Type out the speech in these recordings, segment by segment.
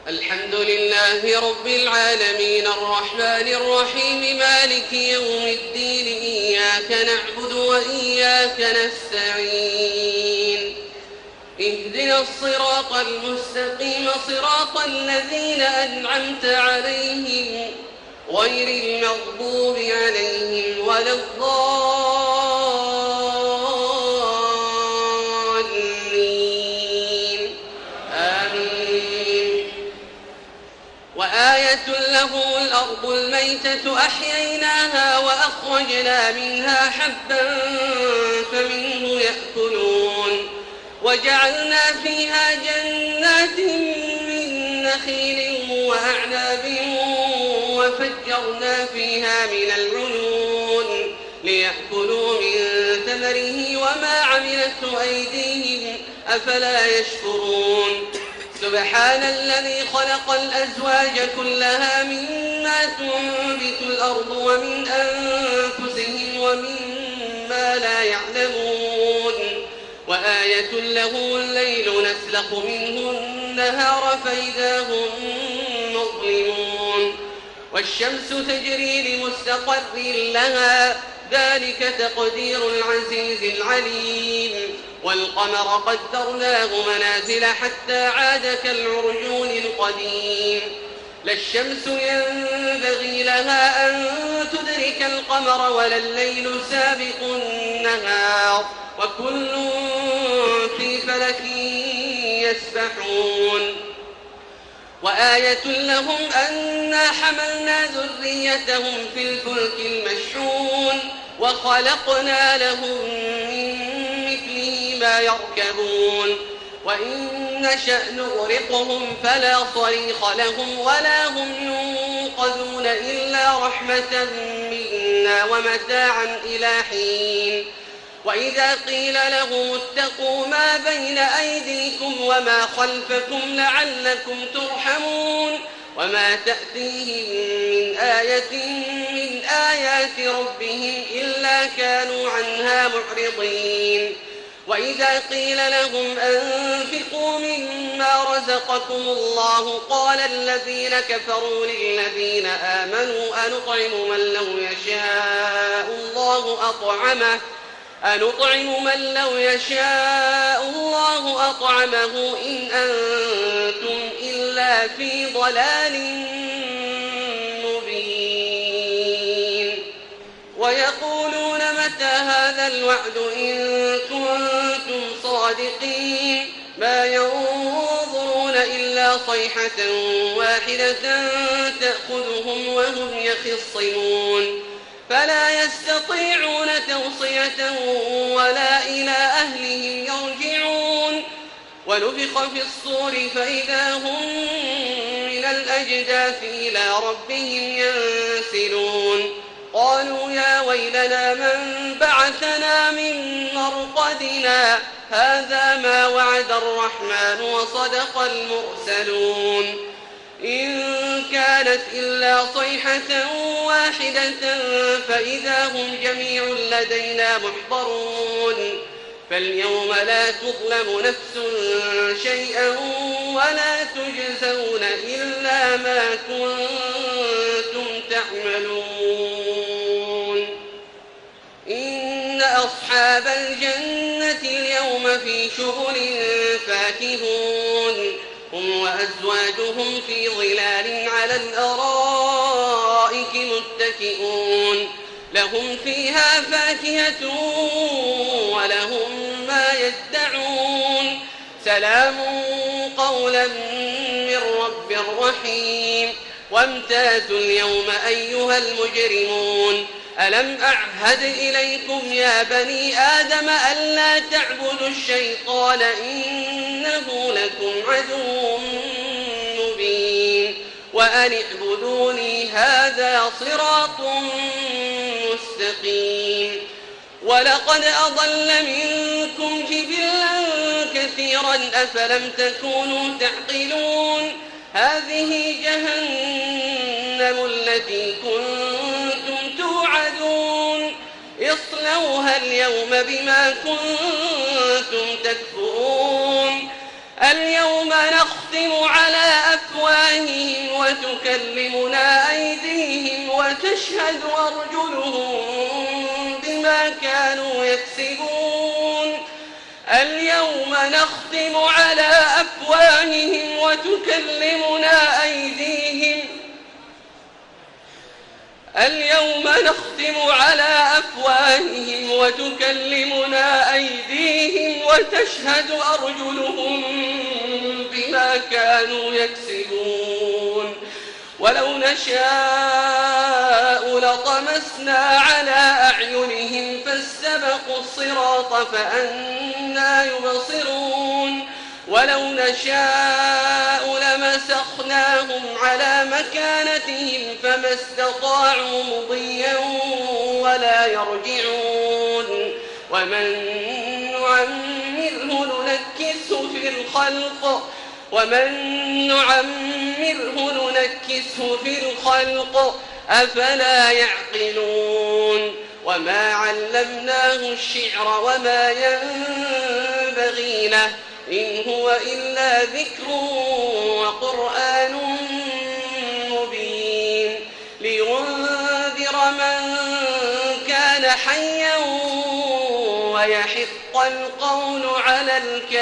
الحمد لله رب العالمين الرحمن الرحيم مالك يوم الدين إياك نعبد وإياك نستعين اهدنا الصراط المستقيم صراط الذين أنعمت عليهم غير المغضوب عليهم ولا الضالين آمين. وآية لهم الأرض الميتة أحييناها وأخرجنا منها حبا فمنه يأكلون وجعلنا فيها جنات من نخيل وأعناب وفجرنا فيها من العيون ليأكلوا من ثمره وما عملته أيديهم أفلا يشكرون. سبحان الذي خلق الأزواج كلها مما تنبت الأرض ومن أنفسهم ومما لا يعلمون. وآية له الليل نسلخ منه النهار فإذا هم مظلمون. والشمس تجري لمستقر لها ذلك تقدير العزيز العليم. والقمر قدرناه منازل حتى عاد كالعرجون القديم. لا الشمس ينبغي لها أن تدرك القمر ولا الليل سابق النهار وكل في فلك يسبحون. وآية لهم أنا حملنا ذريتهم في الفلك المشحون وخلقنا لهم من مثله ما يركبون. وإن نشأ نغرقهم فلا صريخ لهم ولا هم ينقذون إلا رحمة منا ومتاعا إلى حين. وإذا قيل لهم اتقوا ما بين أيديكم وما خلفكم لعلكم ترحمون وما تأتيهم من آية من آيات ربهم إلا كانوا عنها معرضين. وإذا قيل لهم أنفقوا مما رزقكم الله قال الذين كفروا للذين آمنوا أنطعم من لو يشاء الله أطعمه إن أنتم إلا في ضلال مبين. ويقولون متى هذا الوعد إن كنتم صادقين ما ينظرون إلا صيحة واحدة تأخذهم وهم يخصمون فلا يستطيعون توصية ولا إلى أهلهم يرجعون. ونفخ في الصور فإذا هم من الأجداث إلى ربهم ينسلون. قالوا يا ويلنا من بعثنا من مرقدنا هذا ما وعد الرحمن وصدق المرسلون. إن كانت إلا صيحة واحدة فإذا هم جميع لدينا محضرون. فاليوم لا تظلم نفس شيئا ولا تجزون إلا ما كنتم تعملون. إن أصحاب الجنة اليوم في شغل فاكهون هم وأزواجهم في ظلال على الأرائك متكئون لهم فيها فاكهة ولهم ما يدعون سلام قولا من رب رحيم. وامتازوا اليوم أيها المجرمون ألم أعهد إليكم يا بني آدم ألا تعبدوا الشيطان إنه لكم عدو مبين وأن اعبدوني هذا صراط مستقيم. ولقد أضل منكم جبلا كثيرا أفلم تكونوا تعقلون. هذه جهنم التي كنتم توعدون اصلوها اليوم بما كنتم تكفرون. اليوم نختم على أفواههم وتكلمنا أيديهم وتشهد أرجلهم بما كانوا يكسبون اليوم نختم على أفواههم وتكلمنا أيديهم وتشهد أرجلهم بما كانوا يكسبون ولو نشاء لطمسنا على أعينهم فاستبقوا الصراط فأنى يبصرون ولو نشاء لمسخناهم على مكانتهم فما استطاعوا مضيا ولا يرجعون ومن نعمره ننكسه في الخلق أفلا يعقلون وما علمناه الشعر وما ينبغي له إن هو إلا ذكر وقرآن مبين لينذر من كان حيا ويحق القول على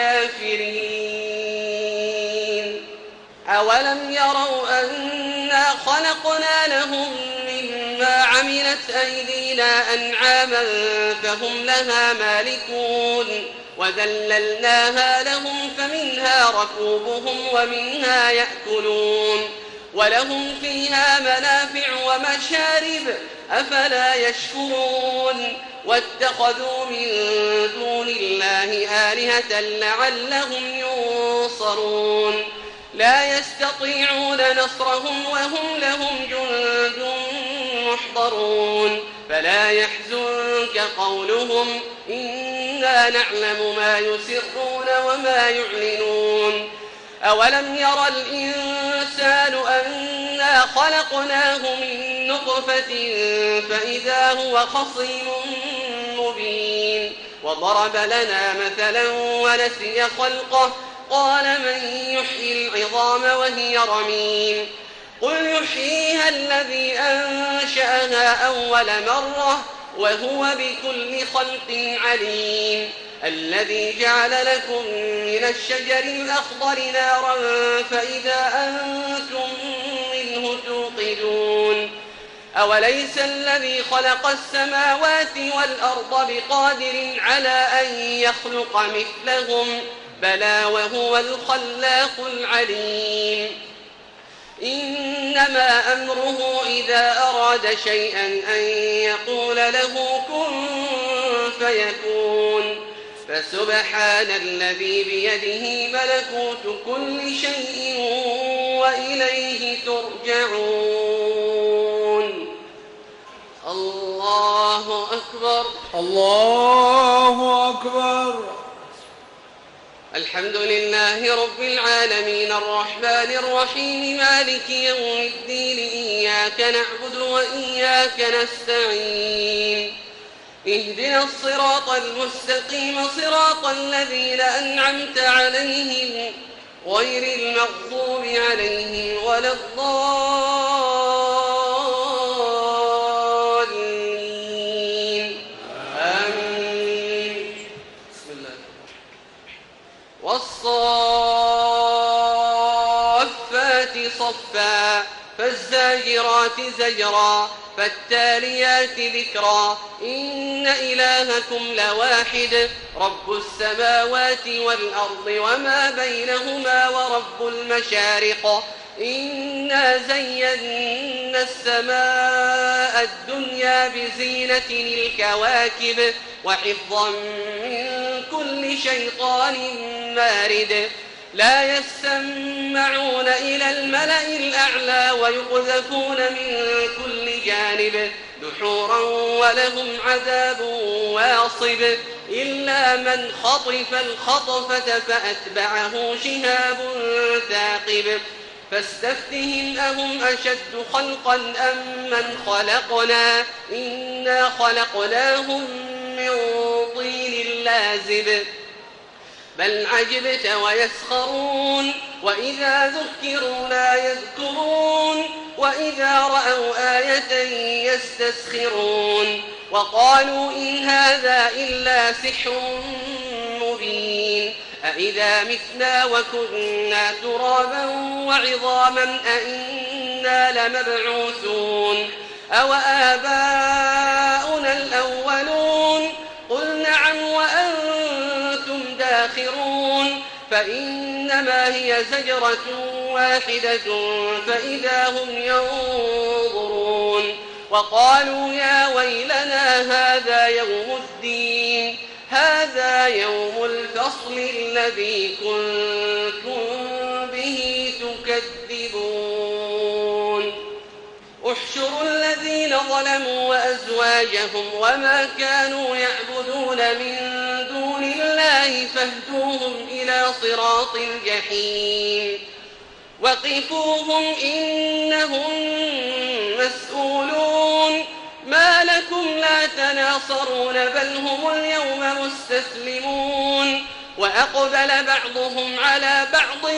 الكافرين أولم يروا أنا خلقنا لهم مما عملت أيدينا أنعاما فهم لها مالكون وذللناها لهم فمنها ركوبهم ومنها يأكلون ولهم فيها منافع ومشارب أفلا يشكرون واتخذوا من دون الله آلهة لعلهم ينصرون لا يستطيعون نصرهم وهم لهم جند محضرون فلا يحزنك قولهم إنا نعلم ما يسرون وما يعلنون أولم ير الإنسان أنا خلقناه من نطفة فإذا هو خصيم مبين وضرب لنا مثلا ونسي خلقه قال من يحيي العظام وهي رميم قل يحييها الذي أنشأها أول مرة وهو بكل خلق عليم الذي جعل لكم من الشجر الأخضر نارا فإذا أنتم منه توقدون أوليس الذي خلق السماوات والأرض بقادر على أن يخلق مثلهم بلى وهو الخلاق العليم إنما أمره إذا أراد شيئا أن يقول له كن فيكون فسبحان الذي بيده ملكوت كل شيء وإليه ترجعون الله أكبر الله أكبر الحمد لله رب العالمين الرحمن الرحيم مالك يوم الدين إياك نعبد وإياك نستعين اهدنا الصراط المستقيم صراط الذين أنعمت عليهم غير المغضوب عليهم ولا الضالين آمين بسم الله والصافات صفا فالزاجرات زجرا فالتاليات ذكرا إن إلهكم لواحد رب السماوات والأرض وما بينهما ورب المشارق إنا زينا السماء الدنيا بزينة الكواكب وحفظا من كل شيطان مارد لا يسمعون إلى الملأ الأعلى ويقذفون من كل جانب دحورا ولهم عذاب واصب إلا من خطف الخطفة فأتبعه شهاب ثاقب فاستفتهم أهم أشد خلقا أم من خلقنا إنا خلقناهم من طين لازب بل عجبت ويسخرون وإذا ذكروا لا يذكرون وإذا رأوا آية يستسخرون وقالوا إن هذا إلا سحر مبين أإذا متنا وكنا ترابا وعظاما أإنا لمبعوثون أو آباؤنا الأولون قل نعم وأنتم داخرون فإنما هي زجرة واحدة فإذا هم ينظرون وقالوا يا ويلنا هذا يوم الدين هذا يوم الفصل الذي كنتم به تكذبون احشروا الذين ظلموا وأزواجهم وما كانوا يعبدون من دون الله فاهدوهم إلى صراط الجحيم وقفوهم إنهم مسؤولون ما لكم لا تناصرون بل هم اليوم مستسلمون وأقبل بعضهم على بعض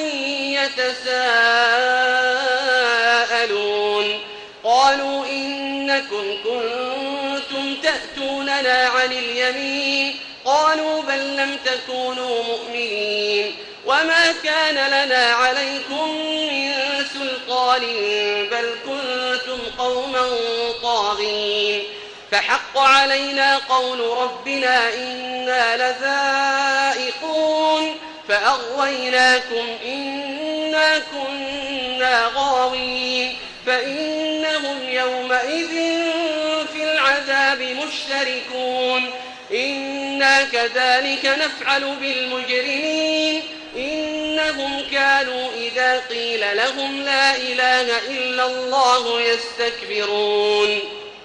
يتساءلون قالوا إنكم كنتم تأتوننا عن اليمين قالوا بل لم تكونوا مؤمنين وما كان لنا عليكم من سلطان بل كنتم قوما طاغين فحق علينا قول ربنا إنا لذائقون فأغويناكم إنا كنا غاوين فإنهم يومئذ في العذاب مشتركون إنا كذلك نفعل بالمجرمين إنهم كانوا إذا قيل لهم لا إله إلا الله يستكبرون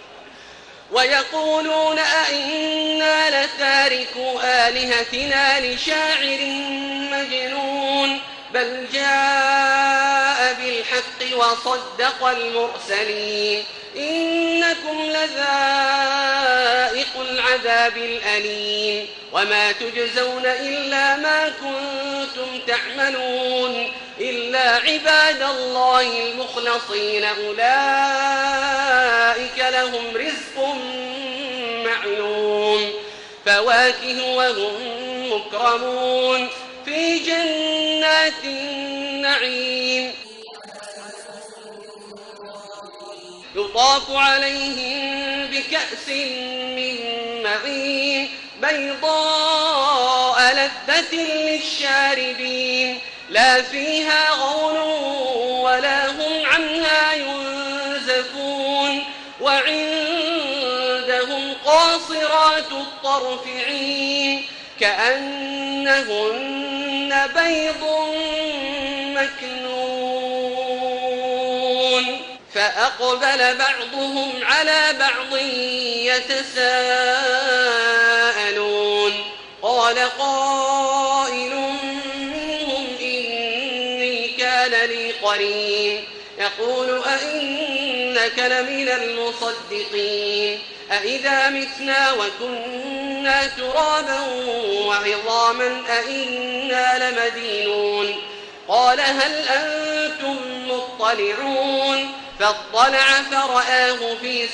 ويقولون أئنا لتاركو آلهتنا لشاعر مجنون بل جاء بالحق وصدق المرسلين إنكم لذائق العذاب الأليم وما تجزون إلا ما كنتم تعملون إلا عباد الله المخلصين أولئك لهم رزق معلوم فواكه وهم مكرمون في جنات النعيم يطاف عليهم بكأس من معين بيضاء لذة للشاربين لا فيها غول ولا هم عنها ينزفون وعندهم قاصرات الطرف عين كأنهن بيض مكنون فأقبل بعضهم على بعض يتساءلون قال قائل منهم إني كان لي قرين يقول أئنك لمن المصدقين أئذا متنا وكنا ترابا وعظاما أئنا لمدينون قال هل أنتم مطلعون فاطلع فرآه في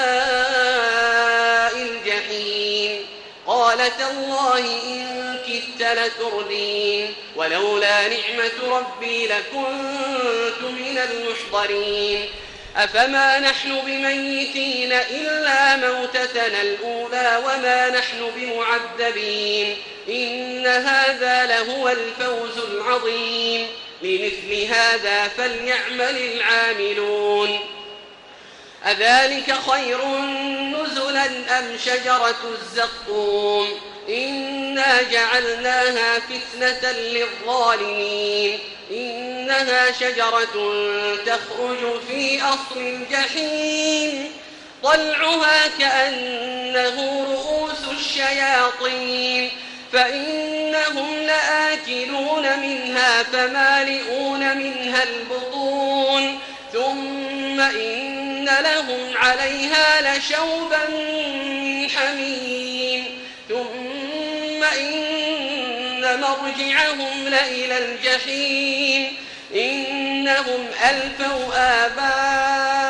سواء الجحيم قال تالله إن كدت لتردين ولولا نعمة ربي لكنت من المحضرين أفما نحن بميتين إلا موتتنا الأولى وما نحن بمعذبين إن هذا لهو الفوز العظيم لمثل هذا فليعمل العاملون أذلك خير نزلا أم شجرة الزقوم إنا جعلناها فتنة للظالمين إنها شجرة تخرج في أصل الجحيم طلعها كأنه رؤوس الشياطين فإنهم لآكلون منها فمالئون منها البطون ثم إن لهم عليها لشوبا من حميم ثم إن مرجعهم لإلى الجحيم إنهم ألفوا آباءهم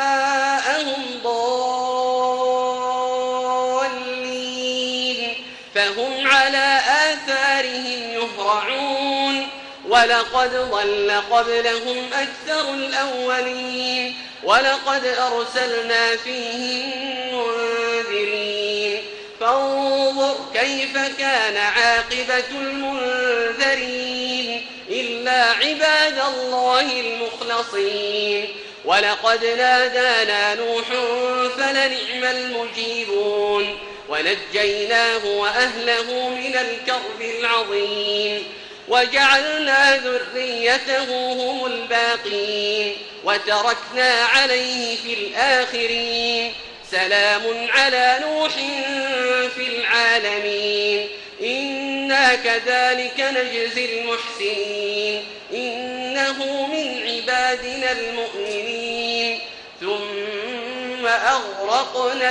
ولقد ضل قبلهم أكثر الأولين ولقد أرسلنا فيهم منذرين فانظر كيف كان عاقبة المنذرين إلا عباد الله المخلصين ولقد نادانا نوح فلنعم المجيبون ونجيناه وأهله من الكرب العظيم وجعلنا ذريته هم الباقين وتركنا عليه في الآخرين سلام على نوح في العالمين إنا كذلك نجزي المحسنين إنه من عبادنا المؤمنين ثم أغرقنا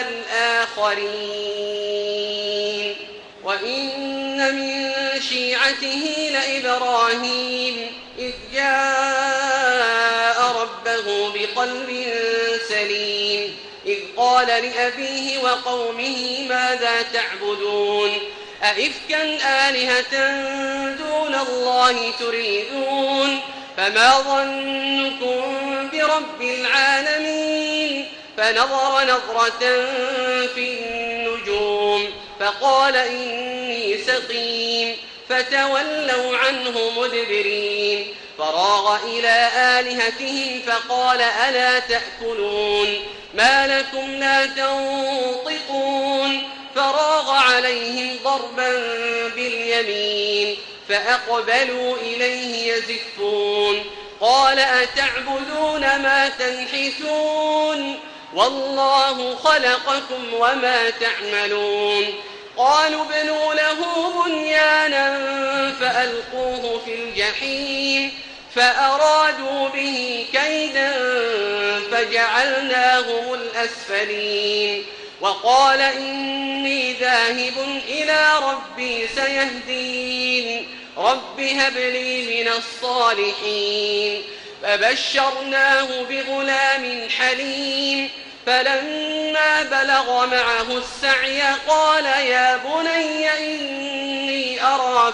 الآخرين وإن من شيعته لإبراهيم إذ جاء ربه بقلب سليم إذ قال لأبيه وقومه ماذا تعبدون أئفكا آلهة دون الله تريدون فما ظنكم برب العالمين فنظر نظرة في النجوم فقال إني سقيم فتولوا عنه مدبرين فراغ إلى آلهتهم فقال ألا تأكلون ما لكم لا تنطقون فراغ عليهم ضربا باليمين فأقبلوا إليه يزفون قال أتعبدون ما تنحتون والله خلقكم وما تعملون قالوا ابنوا له بنيانا فألقوه في الجحيم فأرادوا به كيدا فجعلناهم الأسفلين وقال إني ذاهب إلى ربي سيهدين رب هب لي من الصالحين فبشرناه بغلام حليم فلما بلغ معه السعي قال يا بني إني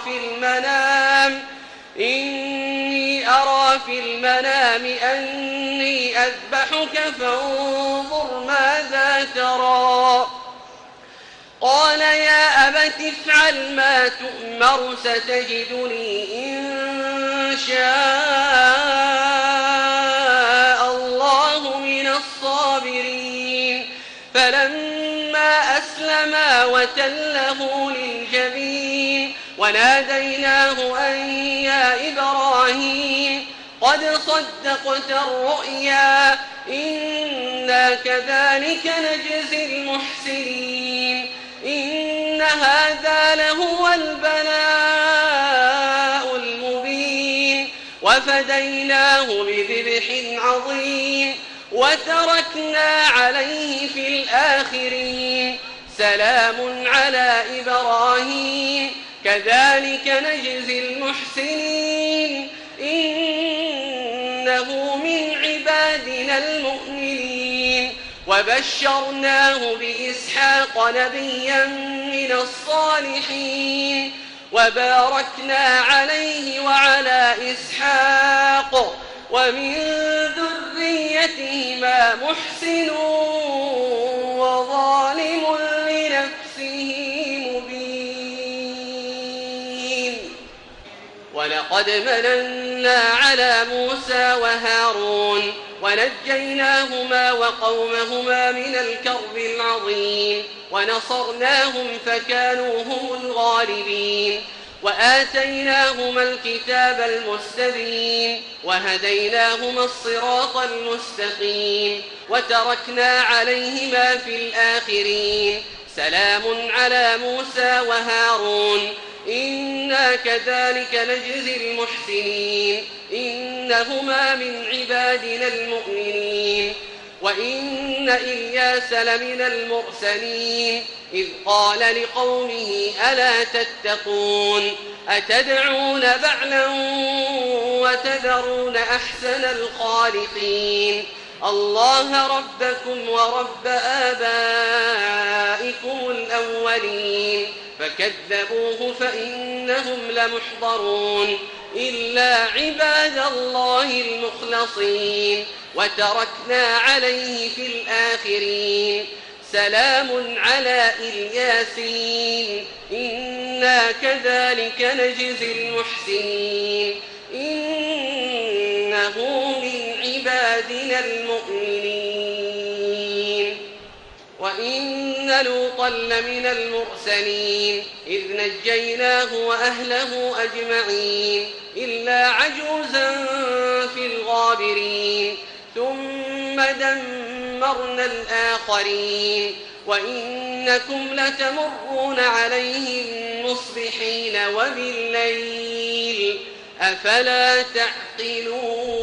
أرى في المنام أني أذبحك فانظر ماذا ترى قال يا أبت افعل ما تؤمر ستجدني إن شاء الله من الصابرين فلما أسلما وتله للجبين وناديناه أن يا إبراهيم قد صدقت الرؤيا إنا كذلك نجزي المحسنين إن هذا لهو البلاء المبين وفديناه بذبح عظيم وتركنا عليه في الآخرين سلام على إبراهيم كذلك نجزي المحسنين إنه من عبادنا المؤمنين وبشرناه بإسحاق نبيا من الصالحين وباركنا عليه وعلى إسحاق ومن ذريتهما محسن وظالم لنفسه مبين ولقد مننا على موسى وهارون ونجيناهما وقومهما من الكرب العظيم ونصرناهم فكانوا هم الغالبين وآتيناهما الكتاب المستبين وهديناهما الصراط المستقيم وتركنا عليهما في الآخرين سلام على موسى وهارون إنا كذلك نجزي المحسنين إنهما من عبادنا المؤمنين وإن إلياس لمن المرسلين إذ قال لقومه ألا تتقون أتدعون بعلا وتذرون أحسن الخالقين الله ربكم ورب آبائكم الأولين فكذبوه فإنهم لمحضرون إلا عباد الله المخلصين وتركنا عليه في الآخرين سلام على الياسين إنا كذلك نجزي المحسنين إنه من عبادنا المؤمنين وإن لوطا لمن المرسلين إذ نجيناه وأهله أجمعين إلا عجوزا في الغابرين ثم دمرنا الآخرين وإنكم لتمرون عليهم مصبحين وبالليل أفلا تعقلون